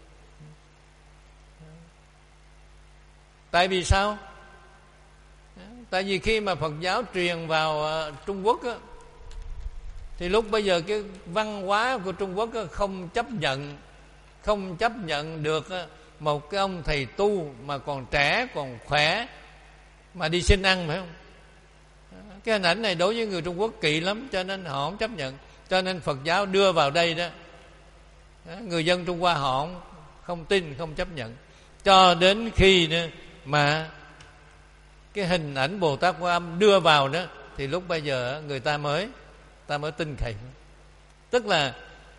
Tại vì sao? Tại vì khi mà Phật giáo truyền vào Trung Quốc á, thì lúc bây giờ cái văn hóa của Trung Quốc á, không chấp nhận không chấp nhận được một cái ông thầy tu mà còn trẻ, còn khỏe mà đi xin ăn, phải không? Cái hình ảnh này đối với người Trung Quốc kỵ lắm, cho nên họ không chấp nhận. Cho nên Phật giáo đưa vào đây đó, người dân Trung Hoa họ không, không tin, không chấp nhận. Cho đến khi đó mà cái hình ảnh Bồ Tát Quan Âm đưa vào đó, thì lúc bây giờ người ta mới ta mới tin cậy. Tức là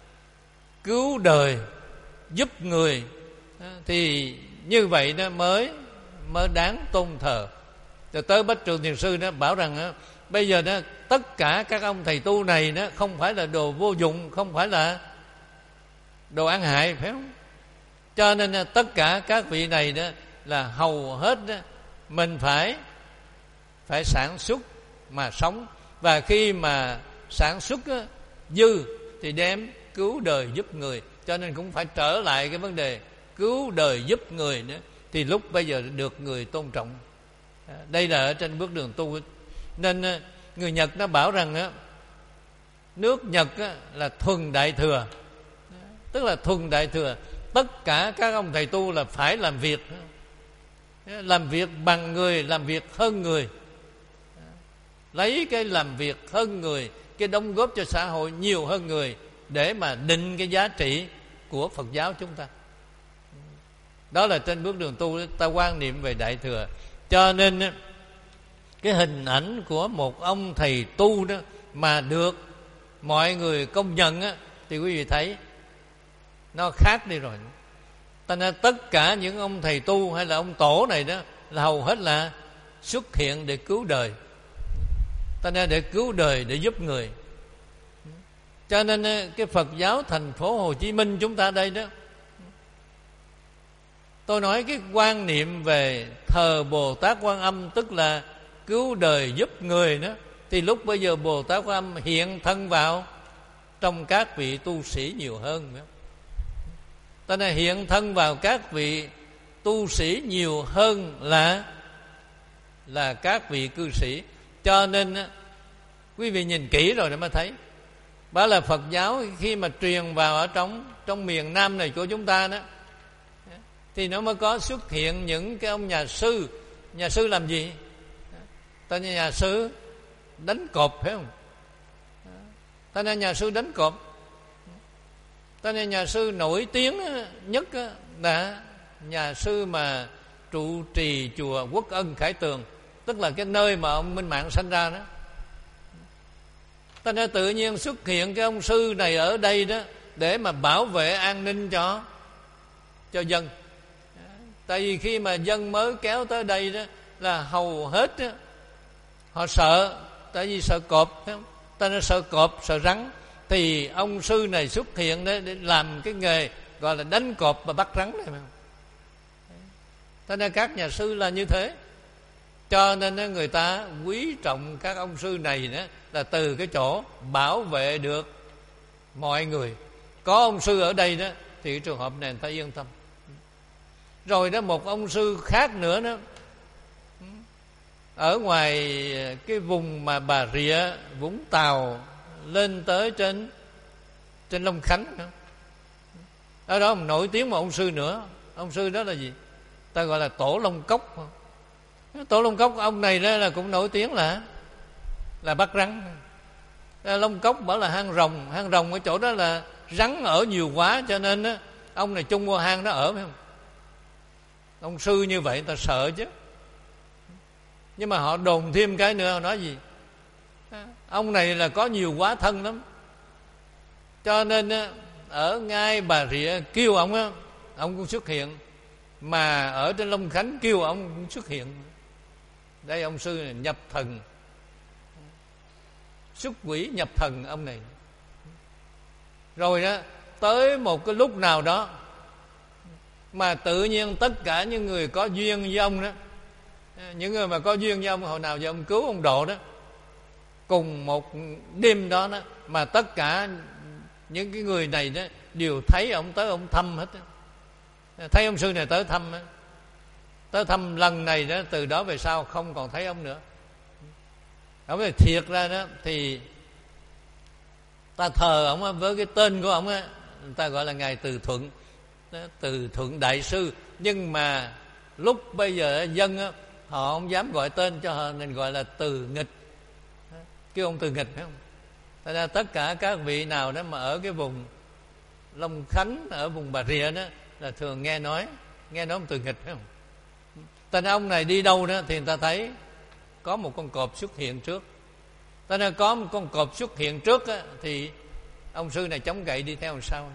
cứu đời giúp người, thì như vậy đó mới mới đáng tôn thờ. Rồi tới Bách Trường Thiền Sư đó bảo rằng đó, bây giờ đó tất cả các ông thầy tu này đó không phải là đồ vô dụng, không phải là đồ ăn hại, phải không? Cho nên đó, tất cả các vị này đó là hầu hết đó, mình phải phải sản xuất mà sống, và khi mà sản xuất đó, dư thì đem cứu đời giúp người. Cho nên cũng phải trở lại cái vấn đề cứu đời giúp người nữa, thì lúc bây giờ được người tôn trọng. Đây là ở trên bước đường tu. Nên người Nhật nó bảo rằng á, nước Nhật á, là thuần đại thừa, tức là thuần đại thừa. Tất cả các ông thầy tu là phải làm việc, làm việc bằng người, làm việc hơn người, lấy cái làm việc hơn người, cái đóng góp cho xã hội nhiều hơn người, để mà định cái giá trị của Phật giáo chúng ta. Đó là trên bước đường tu ta quan niệm về đại thừa. Cho nên cái hình ảnh của một ông thầy tu đó mà được mọi người công nhận á, thì quý vị thấy nó khác đi rồi. Ta nên tất cả những ông thầy tu hay là ông tổ này đó là hầu hết là xuất hiện để cứu đời. Ta nên để cứu đời, để giúp người. Cho nên cái Phật giáo thành phố Hồ Chí Minh chúng ta đây đó, tôi nói cái quan niệm về thờ Bồ Tát Quan Âm, tức là cứu đời giúp người đó, thì lúc bây giờ Bồ Tát Quan Âm hiện thân vào trong các vị tu sĩ nhiều hơn. Ta nên hiện thân vào các vị tu sĩ nhiều hơn là là các vị cư sĩ. Cho nên quý vị nhìn kỹ rồi để mà thấy, đó là Phật giáo khi mà truyền vào ở trong trong miền Nam này của chúng ta đó, thì nó mới có xuất hiện những cái ông nhà sư. Nhà sư làm gì? Ta nói nhà sư đánh cọp, phải không? Ta nói nhà sư đánh cọp. Ta nói nhà sư nổi tiếng nhất là nhà sư mà trụ trì chùa Quốc Ân Khải Tường, tức là cái nơi mà ông Minh Mạng sanh ra đó. Ta nói tự nhiên xuất hiện cái ông sư này ở đây đó để mà bảo vệ an ninh cho cho dân. Tại vì khi mà dân mới kéo tới đây đó là hầu hết đó, họ sợ, tại vì sợ cọp, phải không? Ta nói sợ cọp, sợ rắn, thì ông sư này xuất hiện để, để làm cái nghề gọi là đánh cọp và bắt rắn này, phải không? Ta nói các nhà sư là như thế. Cho nên người ta quý trọng các ông sư này đó, là từ cái chỗ bảo vệ được mọi người. Có ông sư ở đây đó thì cái trường hợp này người ta yên tâm. Rồi đó một ông sư khác nữa đó, ở ngoài cái vùng mà Bà Rịa, Vũng Tàu, lên tới trên trên Long Khánh nữa. Ở đó nổi tiếng một ông sư nữa. Ông sư đó là gì? Ta gọi là Tổ Long Cốc. Tổ Long Cốc ông này đó là cũng nổi tiếng là là bắt rắn. Long Cốc bảo là hang rồng. Hang rồng ở chỗ đó là rắn ở nhiều quá, cho nên đó, ông này chung vô hang đó ở, phải không? Ông sư như vậy ta sợ chứ. Nhưng mà họ đồn thêm cái nữa, họ nói gì? Ông này là có nhiều quá thân lắm, cho nên ở ngay Bà Rịa kêu ông á, ông cũng xuất hiện, mà ở trên Long Khánh kêu ông cũng xuất hiện. Đây ông sư này nhập thần, xuất quỷ nhập thần ông này. Rồi đó, tới một cái lúc nào đó mà tự nhiên tất cả những người có duyên với ông đó, những người mà có duyên với ông, hồi nào giờ ông cứu ông độ đó, cùng một đêm đó đó, mà tất cả những cái người này đó đều thấy ông tới ông thăm hết đó. Thấy ông sư này tới thăm đó. Tới thăm lần này đó, từ đó về sau không còn thấy ông nữa. Ông này thiệt ra đó thì ta thờ ông với cái tên của ông á, người ta gọi là Ngài Từ Thuận, Từ Thuận Đại Sư. Nhưng mà lúc bây giờ dân á, họ không dám gọi tên cho họ, nên gọi là Từ Nghịch, kêu ông Từ Nghịch, phải không? Thật ra tất cả các vị nào đó mà ở cái vùng Long Khánh, ở vùng Bà Rịa đó, là thường nghe nói nghe nói ông Từ Nghịch, phải không? Tên ông này đi đâu đó thì người ta thấy có một con cọp xuất hiện trước. Tên là có một con cọp xuất hiện trước á, thì ông sư này chống gậy đi theo làm sao.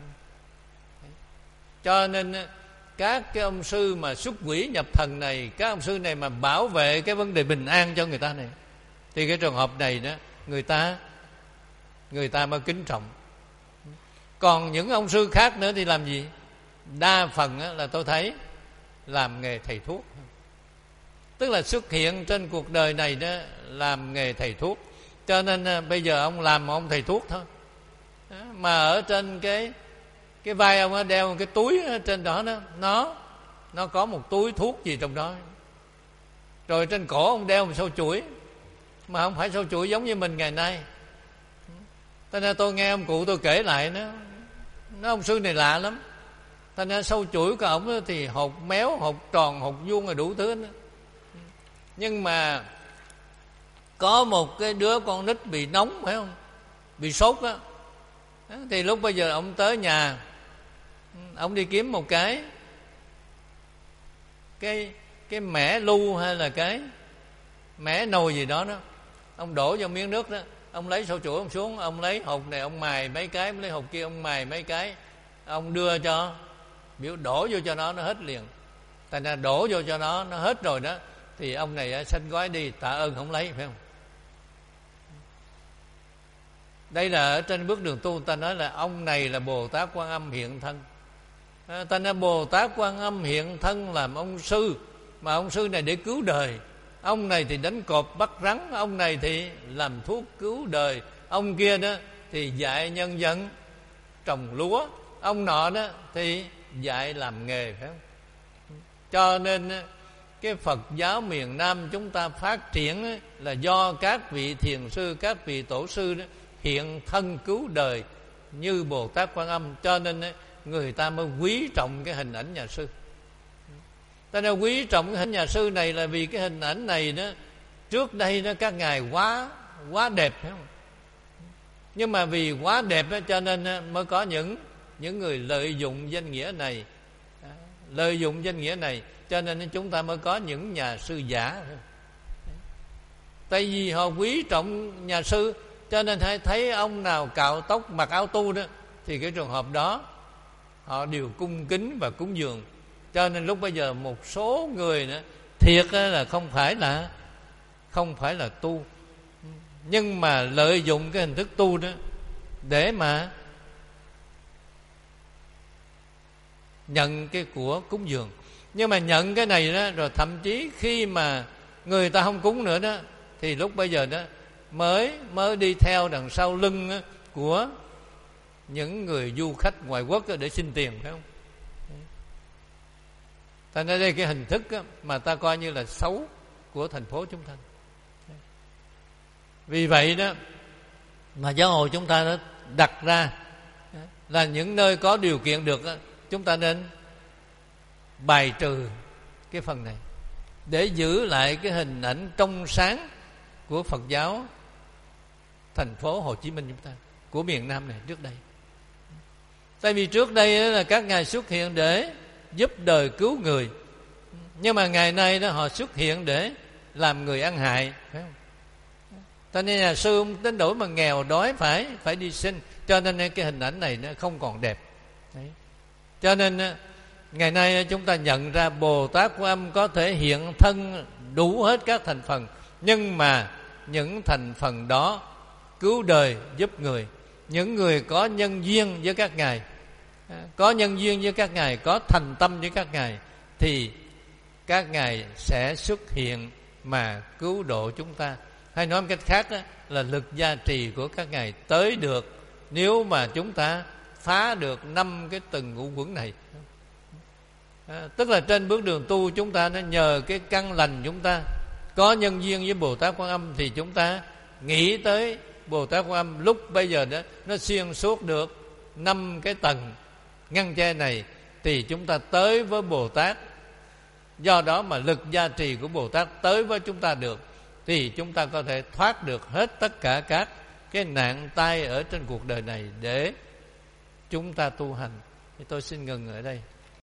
Cho nên các cái ông sư mà xuất quỷ nhập thần này, các ông sư này mà bảo vệ cái vấn đề bình an cho người ta này, thì cái trường hợp này đó người ta người ta mới kính trọng. Còn những ông sư khác nữa thì làm gì? Đa phần là tôi thấy làm nghề thầy thuốc, tức là xuất hiện trên cuộc đời này đó làm nghề thầy thuốc. Cho nên bây giờ ông làm một ông thầy thuốc thôi, mà ở trên cái cái vai ông ấy đeo cái túi trên đó đó, nó nó có một túi thuốc gì trong đó. Rồi trên cổ ông đeo một sâu chuỗi, mà không phải sâu chuỗi giống như mình ngày nay. Thế nên tôi nghe ông cụ tôi kể lại, nó nó ông sư này lạ lắm. Thế nên sâu chuỗi của ông thì hột méo, hột tròn, hột vuông là đủ thứ đó. Nhưng mà có một cái đứa con nít bị nóng, phải không, bị sốt á, thì lúc bây giờ ông tới nhà, ông đi kiếm một cái cái cái mẻ lu hay là cái mẻ nồi gì đó đó, ông đổ vào miếng nước đó, ông lấy sâu chuỗi ông xuống, ông lấy hột này ông mài mấy cái, lấy hột kia ông mài mấy cái, ông đưa cho, biểu đổ vô cho nó nó hết liền. Thành ra đổ vô cho nó nó hết rồi đó, thì ông này xách gói đi, tạ ơn không lấy, phải không? Đây là ở trên bước đường tu, ta nói là ông này là Bồ Tát Quan Âm hiện thân. À, ta nói Bồ Tát Quan Âm hiện thân làm ông sư, mà ông sư này để cứu đời. Ông này thì đánh cọp bắt rắn, ông này thì làm thuốc cứu đời, ông kia đó thì dạy nhân dân trồng lúa, ông nọ đó thì dạy làm nghề, phải không? Cho nên cái Phật giáo miền Nam chúng ta phát triển là do các vị thiền sư, các vị tổ sư đó hiện thân cứu đời như Bồ Tát Quan Âm. Cho nên người ta mới quý trọng cái hình ảnh nhà sư. Ta nên quý trọng cái hình nhà sư này là vì cái hình ảnh này đó trước đây đó các ngài quá quá đẹp, phải không? Nhưng mà vì quá đẹp đó, cho nên mới có những những người lợi dụng danh nghĩa này, lợi dụng danh nghĩa này, cho nên chúng ta mới có những nhà sư giả. Tại vì họ quý trọng nhà sư, cho nên hãy thấy ông nào cạo tóc mặc áo tu đó, thì cái trường hợp đó họ đều cung kính và cúng dường. Cho nên lúc bây giờ một số người nữa thiệt là không phải là không phải là tu, nhưng mà lợi dụng cái hình thức tu đó để mà nhận cái của cúng dường. Nhưng mà nhận cái này đó, rồi thậm chí khi mà người ta không cúng nữa đó, thì lúc bây giờ đó mới mới đi theo đằng sau lưng của những người du khách ngoại quốc để xin tiền, phải không? Thành ra đây cái hình thức mà ta coi như là xấu của thành phố chúng ta. Vì vậy đó mà giáo hội chúng ta đã đặt ra là những nơi có điều kiện được, chúng ta nên bài trừ cái phần này để giữ lại cái hình ảnh trong sáng của Phật giáo thành phố Hồ Chí Minh chúng ta, của miền Nam này trước đây. Tại vì trước đây là các ngài xuất hiện để giúp đời cứu người, nhưng mà ngày nay đó họ xuất hiện để làm người ăn hại, phải không? Cho nên nhà sư ông đến đổi mà nghèo đói phải phải đi xin, cho nên cái hình ảnh này nó không còn đẹp. Đấy. Cho nên ngày nay chúng ta nhận ra Bồ Tát Quan Âm có thể hiện thân đủ hết các thành phần, nhưng mà những thành phần đó cứu đời giúp người, những người có nhân duyên với các ngài, có nhân duyên với các ngài, có thành tâm với các ngài, thì các ngài sẽ xuất hiện mà cứu độ chúng ta. Hay nói một cách khác đó, là lực gia trì của các ngài tới được nếu mà chúng ta phá được năm cái từng ngũ quẩn này. À, tức là trên bước đường tu chúng ta nó nhờ cái căn lành, chúng ta có nhân duyên với Bồ Tát Quan Âm, thì chúng ta nghĩ tới Bồ Tát Quan Âm lúc bây giờ đó nó xuyên suốt được năm cái tầng ngăn che này, thì chúng ta tới với Bồ Tát. Do đó mà lực gia trì của Bồ Tát tới với chúng ta được, thì chúng ta có thể thoát được hết tất cả các cái nạn tai ở trên cuộc đời này để chúng ta tu hành. Thì tôi xin ngừng ở đây.